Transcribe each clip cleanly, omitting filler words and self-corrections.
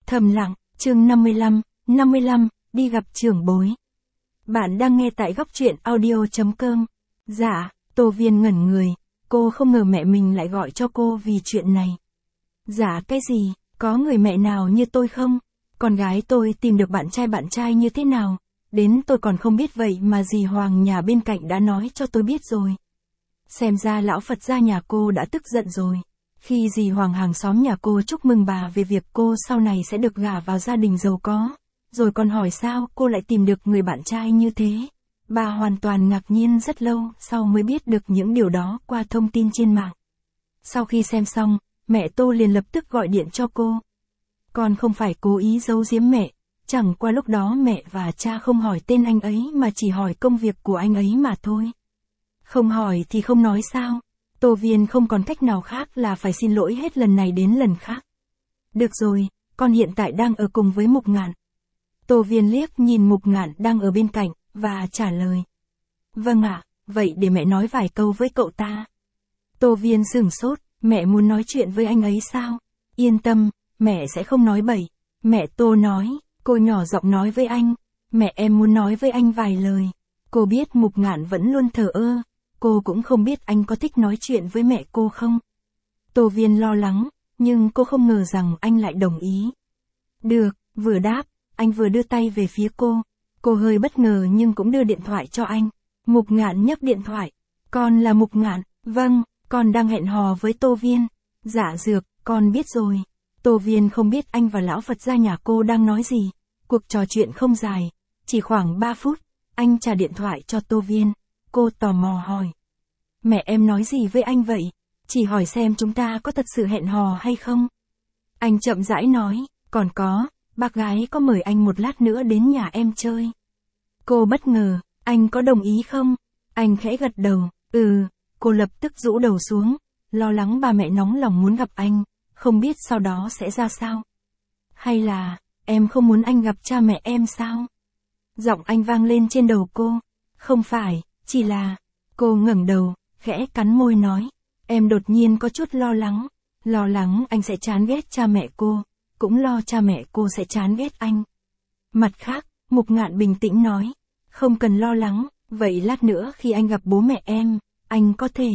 Thầm lặng, chương 55, đi gặp trưởng bối. Bạn đang nghe tại góc truyện audio.com. Dạ, Tô Viên ngẩn người, cô không ngờ mẹ mình lại gọi cho cô vì chuyện này. Dạ cái gì, có người mẹ nào như tôi không? Con gái tôi tìm được bạn trai như thế nào? Đến tôi còn không biết vậy mà dì Hoàng nhà bên cạnh đã nói cho tôi biết rồi. Xem ra lão Phật gia nhà cô đã tức giận rồi. Khi dì Hoàng hàng xóm nhà cô chúc mừng bà về việc cô sau này sẽ được gả vào gia đình giàu có, rồi còn hỏi sao cô lại tìm được người bạn trai như thế. Bà hoàn toàn ngạc nhiên rất lâu sau mới biết được những điều đó qua thông tin trên mạng. Sau khi xem xong, mẹ Tô liền lập tức gọi điện cho cô. Con không phải cố ý giấu giếm mẹ, chẳng qua lúc đó mẹ và cha không hỏi tên anh ấy mà chỉ hỏi công việc của anh ấy mà thôi. Không hỏi thì không nói sao. Tô Viên không còn cách nào khác là phải xin lỗi hết lần này đến lần khác. Được rồi, con hiện tại đang ở cùng với Mục Ngạn. Tô Viên liếc nhìn Mục Ngạn đang ở bên cạnh, và trả lời. Vâng ạ, vậy để mẹ nói vài câu với cậu ta. Tô Viên sửng sốt, mẹ muốn nói chuyện với anh ấy sao? Yên tâm, mẹ sẽ không nói bậy. Mẹ Tô nói, cô nhỏ giọng nói với anh. Mẹ em muốn nói với anh vài lời. Cô biết Mục Ngạn vẫn luôn thờ ơ. Cô cũng không biết anh có thích nói chuyện với mẹ cô không. Tô Viên lo lắng, nhưng cô không ngờ rằng anh lại đồng ý. Được, vừa đáp, anh vừa đưa tay về phía cô. Cô hơi bất ngờ nhưng cũng đưa điện thoại cho anh. Mục Ngạn nhấc điện thoại. Con là Mục Ngạn, vâng, con đang hẹn hò với Tô Viên. Dạ dược, con biết rồi. Tô Viên không biết anh và lão Phật gia nhà cô đang nói gì. Cuộc trò chuyện không dài, chỉ khoảng 3 phút, anh trả điện thoại cho Tô Viên. Cô tò mò hỏi. Mẹ em nói gì với anh vậy? Chỉ hỏi xem chúng ta có thật sự hẹn hò hay không? Anh chậm rãi nói, còn có, bác gái có mời anh một lát nữa đến nhà em chơi. Cô bất ngờ, anh có đồng ý không? Anh khẽ gật đầu, cô lập tức rũ đầu xuống, lo lắng bà mẹ nóng lòng muốn gặp anh, không biết sau đó sẽ ra sao. Hay là, em không muốn anh gặp cha mẹ em sao? Giọng anh vang lên trên đầu cô, không phải, chỉ là, cô ngẩng đầu, khẽ cắn môi nói, em đột nhiên có chút lo lắng anh sẽ chán ghét cha mẹ cô, cũng lo cha mẹ cô sẽ chán ghét anh. Mặt khác, Mục Ngạn bình tĩnh nói, không cần lo lắng, vậy lát nữa khi anh gặp bố mẹ em, anh có thể,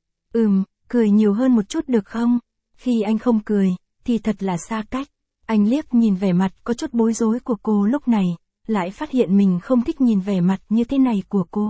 cười nhiều hơn một chút được không? Khi anh không cười, thì thật là xa cách. Anh liếc nhìn vẻ mặt có chút bối rối của cô lúc này, lại phát hiện mình không thích nhìn vẻ mặt như thế này của cô.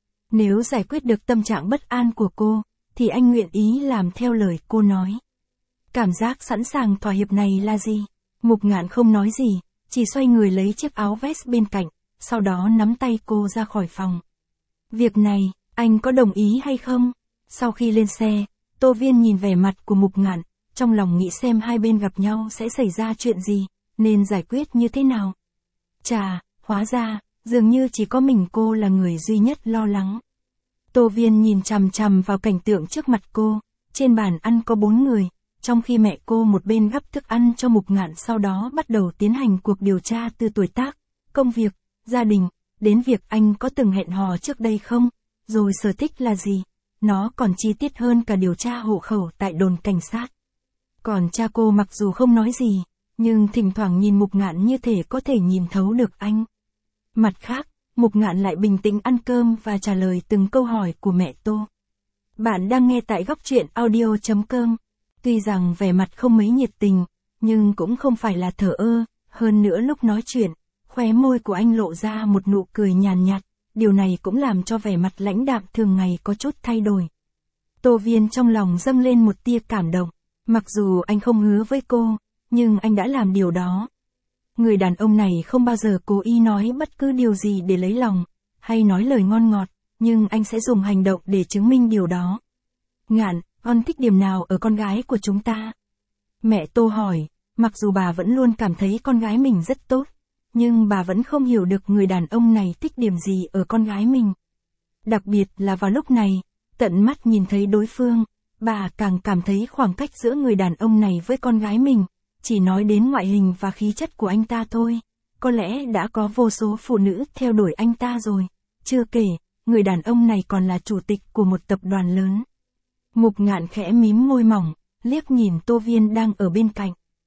Nếu giải quyết được tâm trạng bất an của cô, thì anh nguyện ý làm theo lời cô nói. Cảm giác sẵn sàng thỏa hiệp này là gì? Mục Ngạn không nói gì, chỉ xoay người lấy chiếc áo vest bên cạnh, sau đó nắm tay cô ra khỏi phòng. Việc này, anh có đồng ý hay không? Sau khi lên xe, Tô Viên nhìn vẻ mặt của Mục Ngạn, trong lòng nghĩ xem hai bên gặp nhau sẽ xảy ra chuyện gì, nên giải quyết như thế nào. Chà, hóa ra, dường như chỉ có mình cô là người duy nhất lo lắng. Tô Viên nhìn chằm chằm vào cảnh tượng trước mặt cô, trên bàn ăn có 4 người, trong khi mẹ cô một bên gắp thức ăn cho Mục Ngạn sau đó bắt đầu tiến hành cuộc điều tra từ tuổi tác, công việc, gia đình, đến việc anh có từng hẹn hò trước đây không, rồi sở thích là gì, nó còn chi tiết hơn cả điều tra hộ khẩu tại đồn cảnh sát. Còn cha cô mặc dù không nói gì, nhưng thỉnh thoảng nhìn Mục Ngạn như thể có thể nhìn thấu được anh. Mặt khác, Mục Ngạn lại bình tĩnh ăn cơm và trả lời từng câu hỏi của mẹ Tô. Bạn đang nghe tại góc truyện audio.com. Tuy rằng vẻ mặt không mấy nhiệt tình, nhưng cũng không phải là thờ ơ, hơn nữa lúc nói chuyện, khóe môi của anh lộ ra một nụ cười nhàn nhạt, điều này cũng làm cho vẻ mặt lãnh đạm thường ngày có chút thay đổi. Tô Viên trong lòng dâng lên một tia cảm động, mặc dù anh không hứa với cô, nhưng anh đã làm điều đó. Người đàn ông này không bao giờ cố ý nói bất cứ điều gì để lấy lòng, hay nói lời ngon ngọt, nhưng anh sẽ dùng hành động để chứng minh điều đó. Ngạn, con thích điểm nào ở con gái của chúng ta? Mẹ Tô hỏi, mặc dù bà vẫn luôn cảm thấy con gái mình rất tốt, nhưng bà vẫn không hiểu được người đàn ông này thích điểm gì ở con gái mình. Đặc biệt là vào lúc này, tận mắt nhìn thấy đối phương, bà càng cảm thấy khoảng cách giữa người đàn ông này với con gái mình, chỉ nói đến ngoại hình và khí chất của anh ta thôi, có lẽ đã có vô số phụ nữ theo đuổi anh ta rồi. Chưa kể, người đàn ông này còn là chủ tịch của một tập đoàn lớn. Mục Ngạn khẽ mím môi mỏng, liếc nhìn Tô Viên đang ở bên cạnh.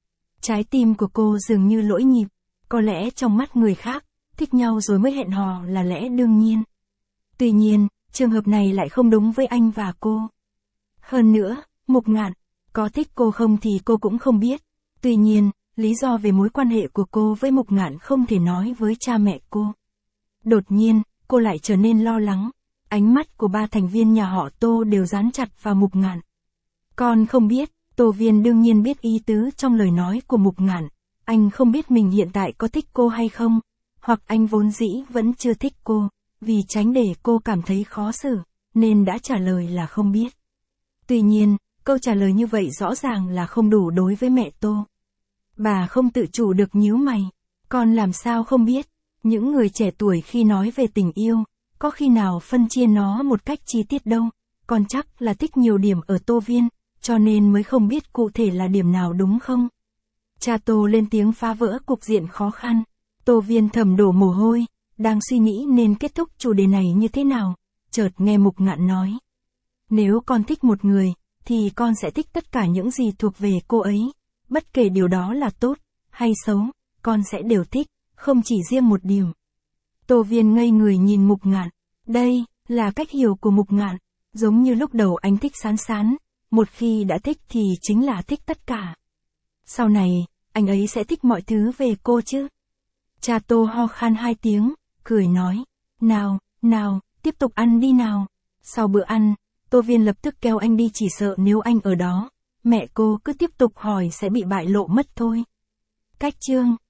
Trái tim của cô dường như lỗi nhịp, có lẽ trong mắt người khác, thích nhau rồi mới hẹn hò là lẽ đương nhiên. Tuy nhiên, trường hợp này lại không đúng với anh và cô. Hơn nữa, Mục Ngạn, có thích cô không thì cô cũng không biết. Tuy nhiên, lý do về mối quan hệ của cô với Mục Ngạn không thể nói với cha mẹ cô. Đột nhiên, cô lại trở nên lo lắng. Ánh mắt của 3 thành viên nhà họ Tô đều dán chặt vào Mục Ngạn. Con không biết, Tô Viên đương nhiên biết ý tứ trong lời nói của Mục Ngạn. Anh không biết mình hiện tại có thích cô hay không, hoặc anh vốn dĩ vẫn chưa thích cô, vì tránh để cô cảm thấy khó xử, nên đã trả lời là không biết. Tuy nhiên, câu trả lời như vậy rõ ràng là không đủ đối với mẹ Tô. Bà không tự chủ được nhíu mày. Con làm sao không biết, những người trẻ tuổi khi nói về tình yêu, có khi nào phân chia nó một cách chi tiết đâu. Con chắc là thích nhiều điểm ở Tô Viên, cho nên mới không biết cụ thể là điểm nào đúng không? Cha Tô lên tiếng phá vỡ cục diện khó khăn. Tô Viên thầm đổ mồ hôi, đang suy nghĩ nên kết thúc chủ đề này như thế nào. Chợt nghe Mục Ngạn nói. Nếu con thích một người, thì con sẽ thích tất cả những gì thuộc về cô ấy. Bất kể điều đó là tốt, hay xấu, con sẽ đều thích, không chỉ riêng một điểm. Tô Viên ngây người nhìn Mục Ngạn. Đây, là cách hiểu của Mục Ngạn. Giống như lúc đầu anh thích Sán Sán, một khi đã thích thì chính là thích tất cả. Sau này, anh ấy sẽ thích mọi thứ về cô chứ. Cha Tô ho khan 2 tiếng, cười nói. Nào, tiếp tục ăn đi nào. Sau bữa ăn, Tô Viên lập tức kêu anh đi, chỉ sợ nếu anh ở đó, mẹ cô cứ tiếp tục hỏi sẽ bị bại lộ mất thôi. Cách chương